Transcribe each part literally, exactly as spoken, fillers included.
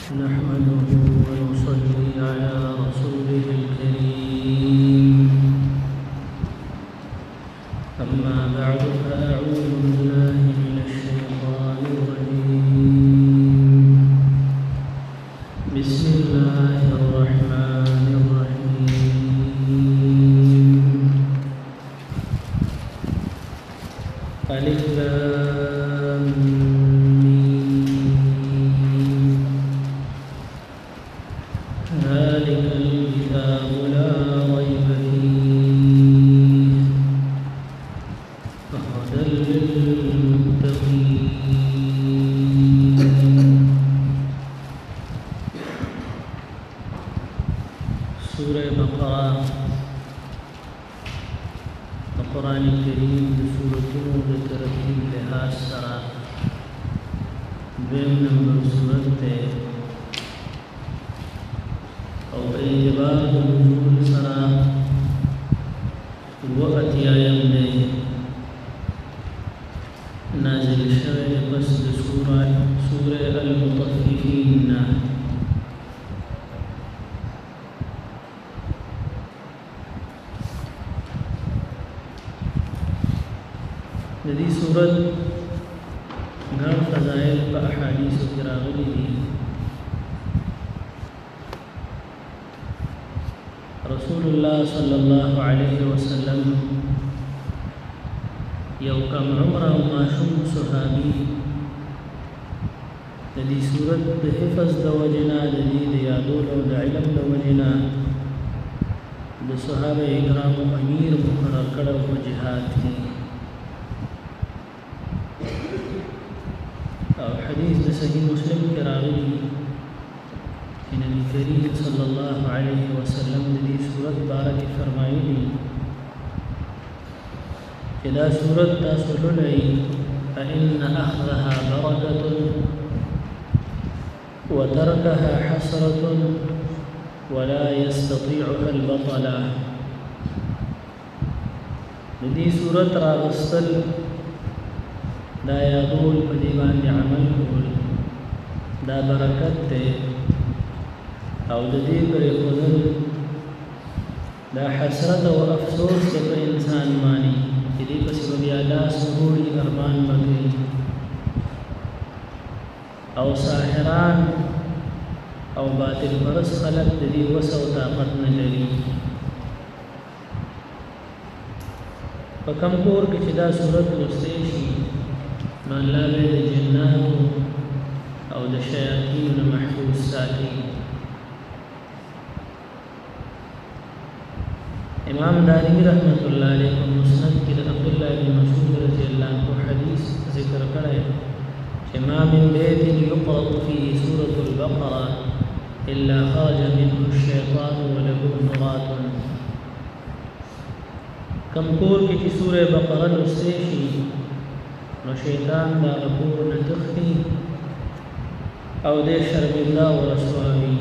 نحمده ونصلي على رسوله الكريم أما بعد فأعوذ بالله من الشيطان الرجيم بسم الله الرحمن الرحيم ألف لام ذلك الكتاب لا ريب فيه هدى للمتقين. سورة بقرة القرآن الكريم بسورة بترتيب لحاظ سرا بين نمبر سورة او اعتبار نزول سرا وقتی آیم دے نازل شوه بس سورة سورة المطففين. ندی سورت غیر فضائل پا احادیث و کراغلی دی. رسول الله صلی الله علیه وسلم یو کم عمر و ماشوم صحابی ندی سورت د حفظ د وجنا د دې د یادول او د علم د وجنا د صحابه کرامو امیر مقرر کړو په جهاد کې. او حدیث د صحیح مسلم کې راغلی چې نبی کریم صلی الله علیه وسلم د دې سورت بارے فرمایلی چې دا سورت تاسو لولئ فإن أخذها بركة وتركها حسرة ولا يستطيعها البطلة. د دې سورت راغستل دا یادول په دې باندې عمل کول دا برکت دی او د دې پرې خودل دا حسرت او افسوس دی په انسان باندې چې دې پسې به بیا لاس وروړي ارمان وکړي او ساحران او باطل پرست خلک د دې وس او طاقت نه لري. په کوم کور کې چې دا صورت لوستې شي نو الله به د جناتو او د شیاطینو محفوظ ساتي. امام دارمی رحمت الله علیه په مسند کې د عبد الله بن مسعود رضی الله عنه حدیث ذکر کړی چې ما من بیت یقرأ فيه سورة البقرة الا خرج منه الشیطان وله مرات. کم کور کې چې سورة بقره لوستې شي نو شیطان دا کور نه تختی او دې شرمنده او رسوا وي.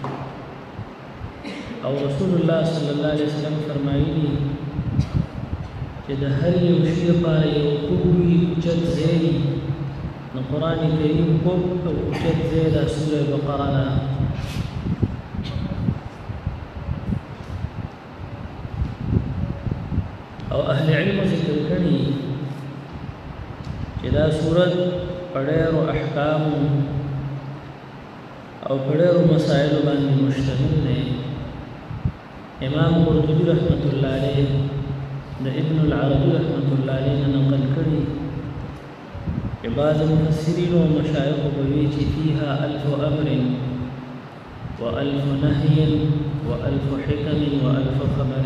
او رسول الله صلی الله علیه وسلم فرمایلی چې د هر یو شی لپاره یو کوی اوچت ځای نو قرآن کریم کوم او اوچت ځای د سورة بقره ده. او اهل علم ذکر کړي چې دا سورت په ډېرو احکامو او په ډېرو مسایلو باندې مشتمل دی. امام قرطبی رحمت الله علیه د ابن العربی رحمت الله علیه نقل کړي چې بعض مفسرین او مشایخ وایي چې فيها الف امر والف نهي والف حکم والف خبر.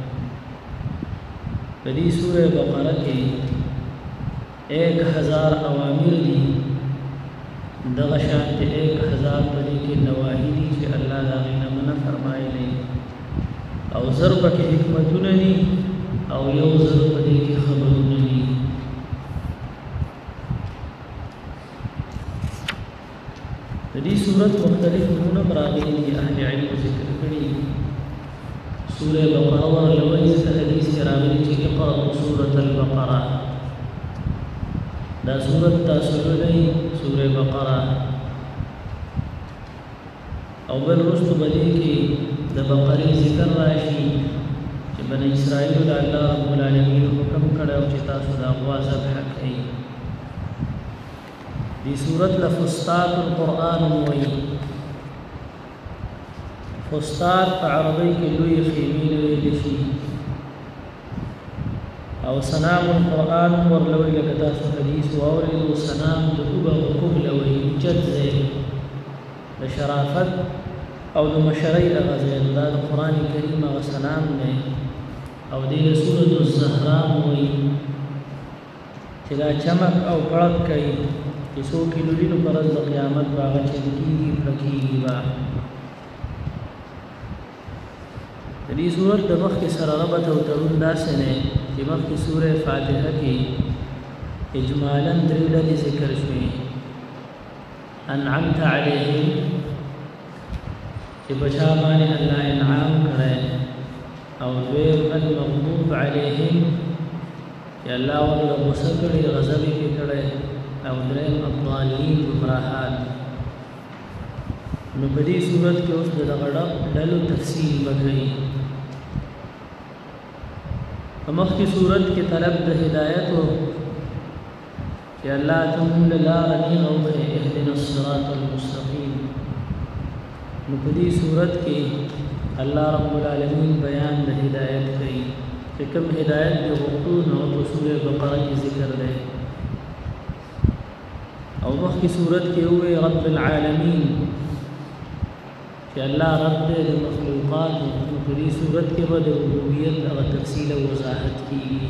په دې سورې بقره کې ایک ہزار اوامر دی دغه شانت ایک ہزار پدې کې نواهی دي چې الله دا غینه منع فرمایلی او ضرب کې حکمتونه دي او یو ضرب پدې کې خبرونه دي. د دې سورت مختلف نمونه راغلي دي اهل علم ذکر کړي. سورة بقره ورلوي حدیث راغلي چې اقرأ سورة البقره دا سورة تاسو لولئ سورة بقره او بل رست بدی کی د بقره ذکر راشي چې بنی اسرائیل د الله رب العالمین حکم کړو چې تاسو د غوا ذبح کړئ. دی سورۃ لفستات القرآن وی فستات په عربی کې لوی خیمې ویل شي او سنام القرآن ورلوی لکه تاسو حدیث واورئ. سنام د اوبه قبله وی جد دی د شرافت او د مشرۍ دغه ځای دا د قرآن کریم هغه سلام دی او دې سورۃ الزهراء وایي چې دا چمک او کړک کوي چې څوک یې لولي نو په ورځ د قیامت به هغه چمکېږي پړکېږي به. د دې سورت د مخکې سره ربط او تړون داسې دی چې مخکې سورې فاتحه کې اجمالاً درې ډلې ذکر شوې. انعمت علیهم چې بچا باندې الله انعام کړی او دویم المغضوب علیهم چې الله ورله غصه کړي غضب یې کړی او دریم الضالین گمراهان. نو په دې صورت کې اوس د دغه ډلو تفصیل به کوي. په مخکې صورت کې طلب د هدایت و چې الله ته موږ لاره نیغه وښیي اهدنا الصراط المستقیم. نو په دې صورت کې الله رب العالمین بیان د هدایت کوي چې کوم هدایت د غوښتو نو په سورې بقره کې ذکر دی او مخکې صورت کې وایي رب العالمین چې الله رب دې د مخلوقات. نو په دې صورت کې به د ربوبیت هغه تفصیل او وضاحت کیږي.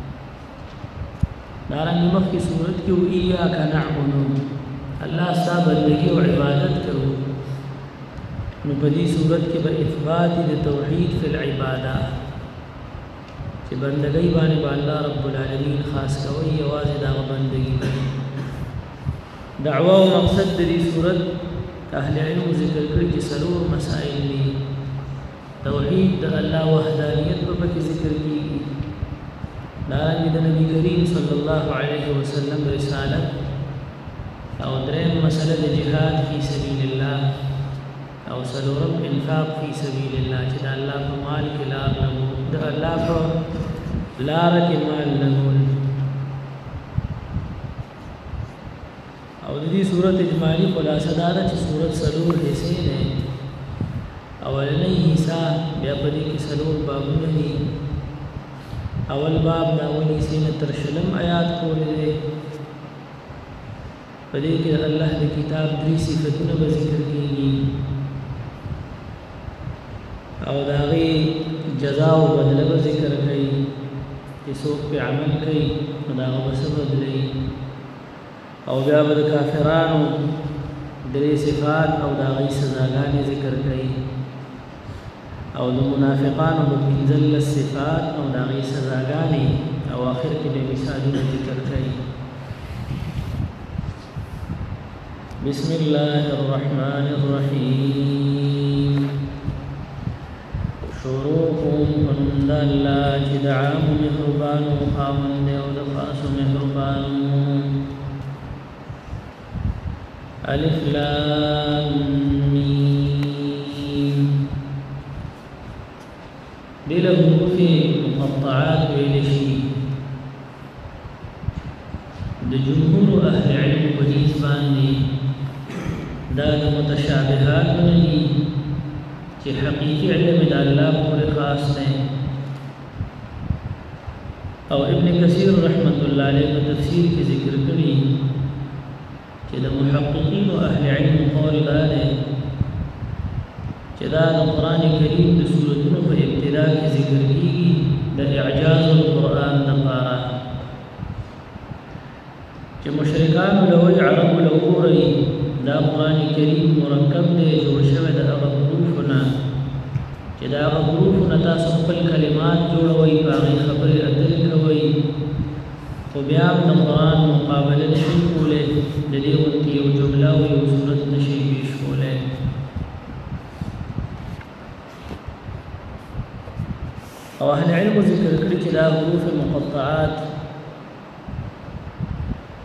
دارنګه مخکې صورت کې وایي ایاک نعبد الله ستا بندګي او عبادت کوو. نو په دې صورت کې به اثبات د توحید فی العباده چې بندګۍ باندې به الله رب العالمین خاص کوي یوازې دا بندګي کوي. دعوه او مقصد د دې صورت اهل علم ذکر کړي چې څلور مسائل دي. توحید د الله وحدانیت په پکې ذکر کیږي. دارنګه د نبی کریم صلی الله علیه وسلم رسالت او دریم مسله د جهاد فی سبیل الله او څلورم انفاق فی سبیل الله چې د الله په مال کې لار لګول د الله په لار کې مال لګول. او د دې صورت اجمالی خلاصه دا ده چې صورت څلور حصې دي. اولنۍ حصہ بیا په دې کې څلور بابونه دي. اول باب د اولې حصې نه تر شلم آیات پورې دی. په دې کې الله د کتاب درې صفتونه به ذکر کېږي او د هغې جزا او بدله به ذکر کوي چې څوک پې عمل کوي نو د هغه به څه بدلوي. او بیا به د کافرانو درې صفات او د هغې سزاګانې ذکر کوي او د منافقانو به پنځلس صفات او د هغې سزاګانې او آخر کې به مثالونه ذکر کوي. بسم الله الرحمن الرحیم. شروع کوم په نوم د الله چې د عامو مهربانو خاوند دی او د خاصو مهربانو. الف لام میم. دې له حروف مقطعات ویل شي. د جمهور اهل علم په حدیث باندې دا د متشابهات نه دي چې حقیقي علم د الله پورې خاص دی. او ابن کثیر رحمت الله علیه په تفسیر کې ذکر کړي چې د محققین او اهل علم قول دا دی چې دا د قرآن کریم د سورتونو په ابتدا کې ذکر کېږي د اعجاز القرآن لپاره چې مشرکانو له وایي عربو له وګورئ دا قرآن کریم مرکب دی جوړ شوی د هغه حروفو نه چې د هغه حروفو نه تاسو خپل کلمات جوړوئ په هغې خبرې اترې کوئ خو بیا هم د قرآن مقابله نشئ کولی د دې غوندې یو جمله او یو صورت نشئ پیش کولی. او اهل علم ذکر کړي چې دا حروف مقطعات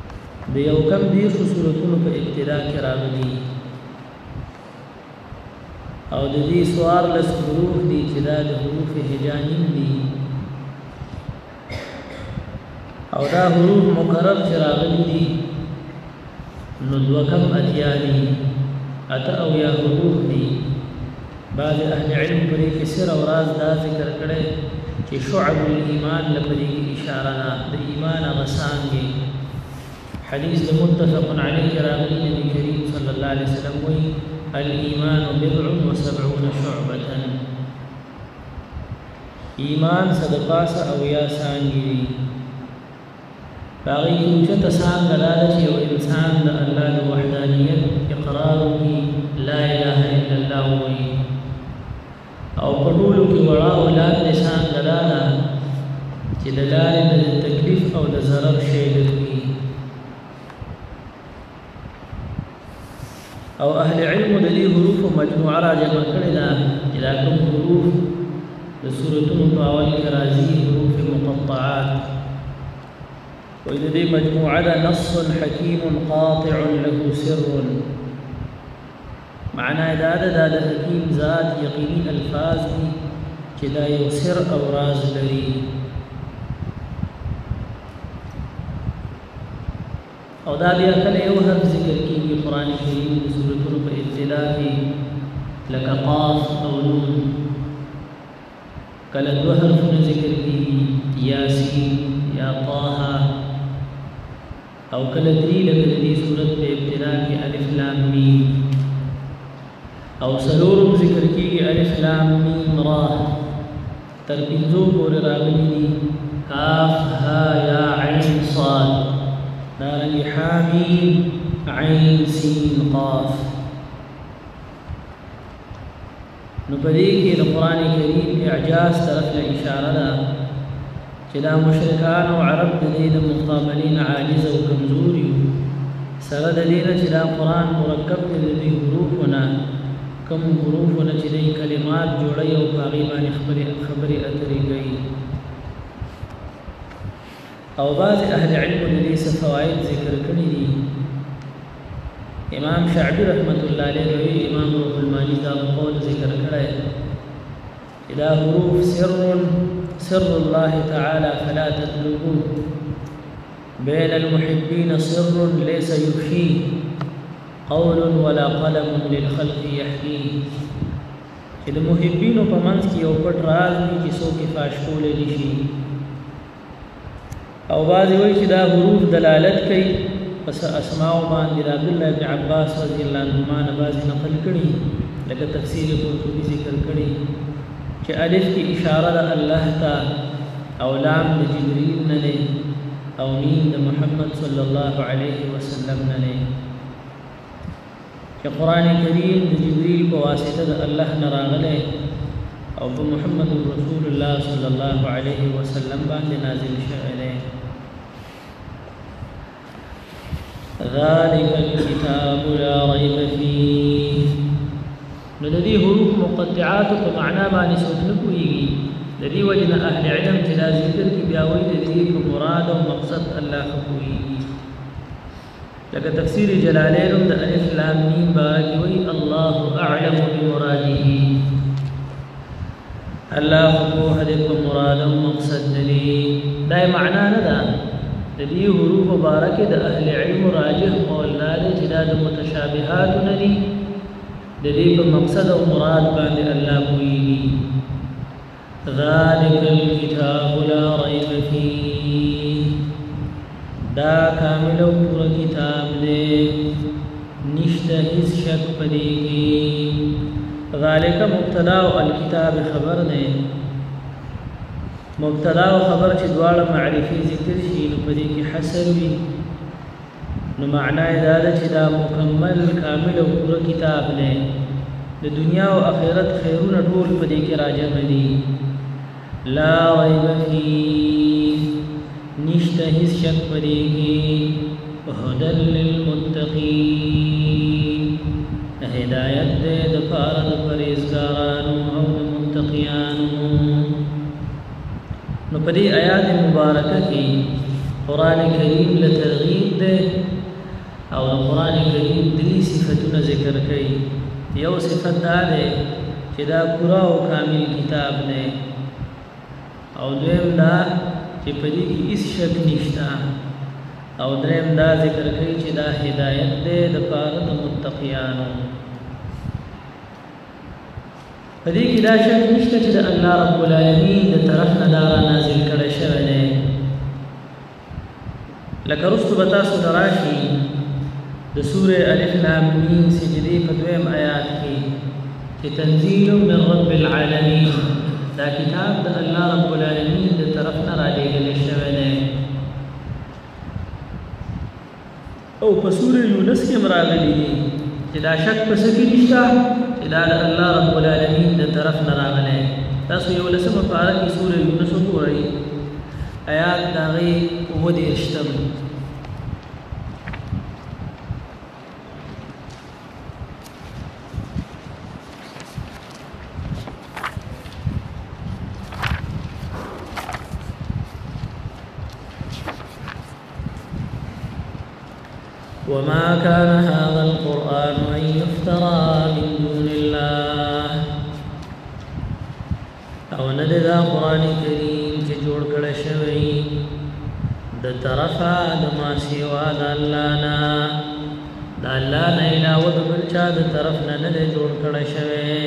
د یو کم دیرشو صورتونو په ابتدا کې راغلي او د دې سوار لس حروف دي چې دا د حروف هجائین دي او دا حروف مقرر چې راغلي دي نو دوه کم اتیا دي اته او یا حروف دي. بعض اهل علم پرې کې سر او راز دا ذکر کړي چې شعب الایمان لپاره اشاره ده د ایمان غسانګي. حدیث متفق علیه راغلی نبی کریم صلی الله علیه وسلم وی الایمان بضع وسبعون شعبة، ایمان صدقاس او یا سانګي باغی اوچته څنګه لاله چې یو انسان د الله د وحدانیت اقرار کوي لا اله الا الله وی او پټولو کې وړا اولاد نشان غلاله چې د لارې د تکلیف او د ضرر شی لري. او اهل علم د دې حروف مجموعه را جمع کړي دا چې دا کوم حروف د سورتونو په اول کې راځي حروف مقطعات و د دې مجموعه دا نص حکیم قاطع له سر، معنا دا دا د حکیم ذات یقیني الفاظ دي چې دا یو سر او راز لري. او دا بیا کله یو حرف ذکر کیږي قران کریم د سورتونو په ابتدا کې لکه قاف او نون، کله دوه حرفونه ذکر کیږي یاسین یا طه، او کله درې لکه د دې سورت په ابتدا کې الف لام میم، او سلورم ذکر کیږي الف لام میم را، تر پنځو پورې راغلي دي کاف ها یا عین صاد، دارنګه حامیم عین سین قاف. نو په دې کې د قران کریم اعجاز طرف له اشاره ده چې دا مشرکان او عرب د دې د مقابلین عاجز او کمزوري سره د دې چې دا قران مرکب دی د دې حروفونه کم حروفونه چې د کلمات جوړي او باغی باندې خبرې خبرې اترې کوي. او بعض اهل علم د دې فواید ذکر کړي دي. امام شعبی رحمت الله علیه وی امام روح المانی دا قول ذکر کړی اذا حروف سر سر الله تعالى فلا تطلبوه بين المحبين سر ليس يخفيه قول ولا قلم للخلق يحكيه، چې د محبینو په منځ کې یو پټ راز دی چې څوک یې فاش کولی نشي. او بعضې وایي چې دا حروف دلالت کوي پس اسماء باندې د عبدالله بن عباس رضی الله عنهما نه بعضې نقل کړي لکه تفسیر قرطبي ذکر کړي چې الف کې اشاره د الله ته، او لام د جبريل نه دی، او میم د محمد صلی الله علیه وسلم نه دی، چې قرآن کریم د جبريل په واسطه د الله نه راغلی او په محمد رسول الله صلی الله علیه وسلم باندې نازل شوی دی. ذلك الكتاب لا ريب فيه. نو د دې حروف مقطعات په معنا باندې څوک نه پوهېږي، د دې وجې نه اهل علم چې دا ذکر کې بیا وایي د دې په مراد او مقصد الله ښه پوهېږي. لکه تفسیر جلالین د الف لام میم باندې وایي الله اعلم بمراده، الله پوه دې په مراد او مقصد دی. دا معنا نه ده. د دې حروف مبارکه د اهل علم راجح قول دی چې دا د متشابهات نه دي، د دې په مقصد او مراد باندې الله پوهېږي. ذلك الكتاب لا ريب فيه. دا کامل او پوره کتاب دی، نشته هیڅ شک په دې کې. ذالک مبتدا او الکتاب خبر دی. مبتدا او خبر چې دواړه معرفي ذکر شي نو په دې کې حصر وي، نو معنا یې دا ده چې دا مکمل کامل او پوره کتاب دی، د دنیا او آخرت خیرونه ټول په دې کې راجم دي. لا ریب فیه، نشته هیڅ شک په دې کې. هدى للمتقین، هدایت دې د پاره د پرهیزګارانو او د متقیانو. نو په دې آیات مبارکه کې قرآن کریم له ترغیب ده او قرآن کریم درې صفتونه ذکر کوي. یو صفت دا ده چې دا پورا او کامل کتاب دی او دویم دا چې په دې کې هیڅ شک نشته او دریم دا ذکر کوي چې دا هدایت دی د پاره د متقیانو په دې کې دا شک نشته چې د الله رب العالمین د طرف نه دا نازل کړی شوی دی لکه رستو به تاسو ته راشي د سورې الف لام میم سجدې په دویم آیات کې چې تنزیل من رب العالمین دا کتاب د الله رب العالمین د طرف نه رالیږلی شوی دی او په سورې یونس کې هم راغلی دي چې دا شک په څه کې نشته چې دا د الله رب العالمین د طرف نه راغلی تاسو یولسمه پاره کې سورې یونس وګورئ آیات د هغې اووه دېرشتم وما كان هذا القرآن أن يفترى من دون الله او ند دا قرآن کریم چې جوړ کړی شوی د طرفه د ما سوا د الله نه د الله نه علاوه د بل چا د طرف نه نه دی جوړ کړی شوی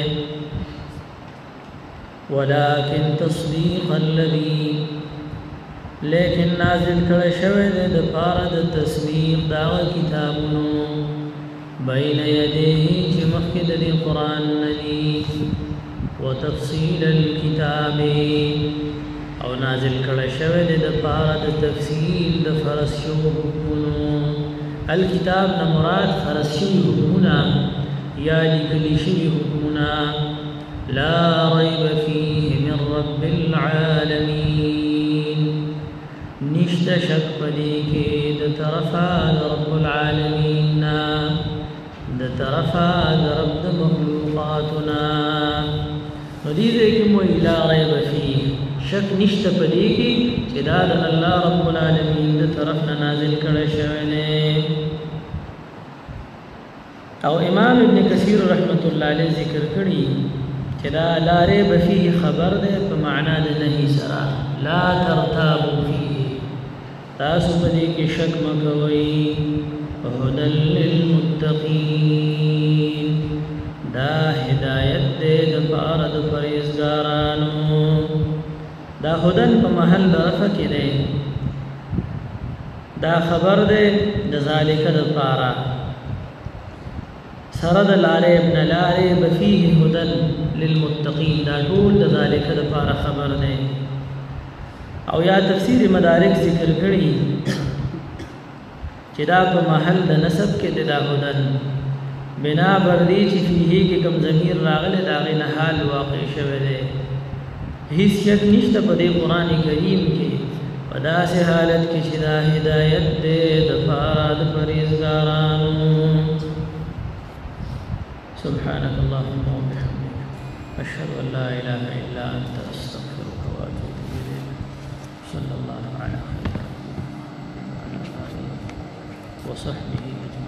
ولكن تصديق الذي لیکن نازل کړی شوی دی د پاره د تصدیق دا کتابونو بین یدیه چې مخکې د دې قرآن نه دي وتفصیل الكتاب او نازل کړی شوی دی د پاره د تفصیل د فرض شوو حکمونو الکتاب نه مراد فرض شوي حکمونه یا لیکلي شوي حکمونه لا ریب فیه من رب العالمین نشت شک پدې کې د طرفه د رب العالمین د طرفه د رب د مخلوقاتنا نو دې کې مو لا ریب فيه شک نشت پدې کې چې دا د الله رب العالمین د طرف نه نازل کړی شوی دی او امام ابن کثیر رحمت الله علیه ذکر کړی چې دا لا ریب فيه خبر ده په معنا د نهي سره لا ترتابوا فيه تاسو په دې کې شک مکوئ هدى للمتقين دا هدایت دې د پاره د پرهیزګارانو دا هدن په محل رفع کې دی دا خبر دې د ذالک د پاره سره د لارې ابن لارې بفيه هدى للمتقين دا ټول د ذالک د پاره خبر دی او یا تفسیر مدارک ذکر کړي چې دا په محل د نسب کې د هدن بنا بر دې چې فيه کې کوم ضمیر راغله دا غي نه حال واقع شوه دی هیڅ شک نشته په دې قران کریم کې په داسې حالت کې چې دا هدایت دې د فراد پرهیزګارانو سبحانك اللهم وبحمدك اشهد ان لا اله الا انت استغفرك واتوب اليك صلى الله على خير وعلى اله وصحبه اجمعين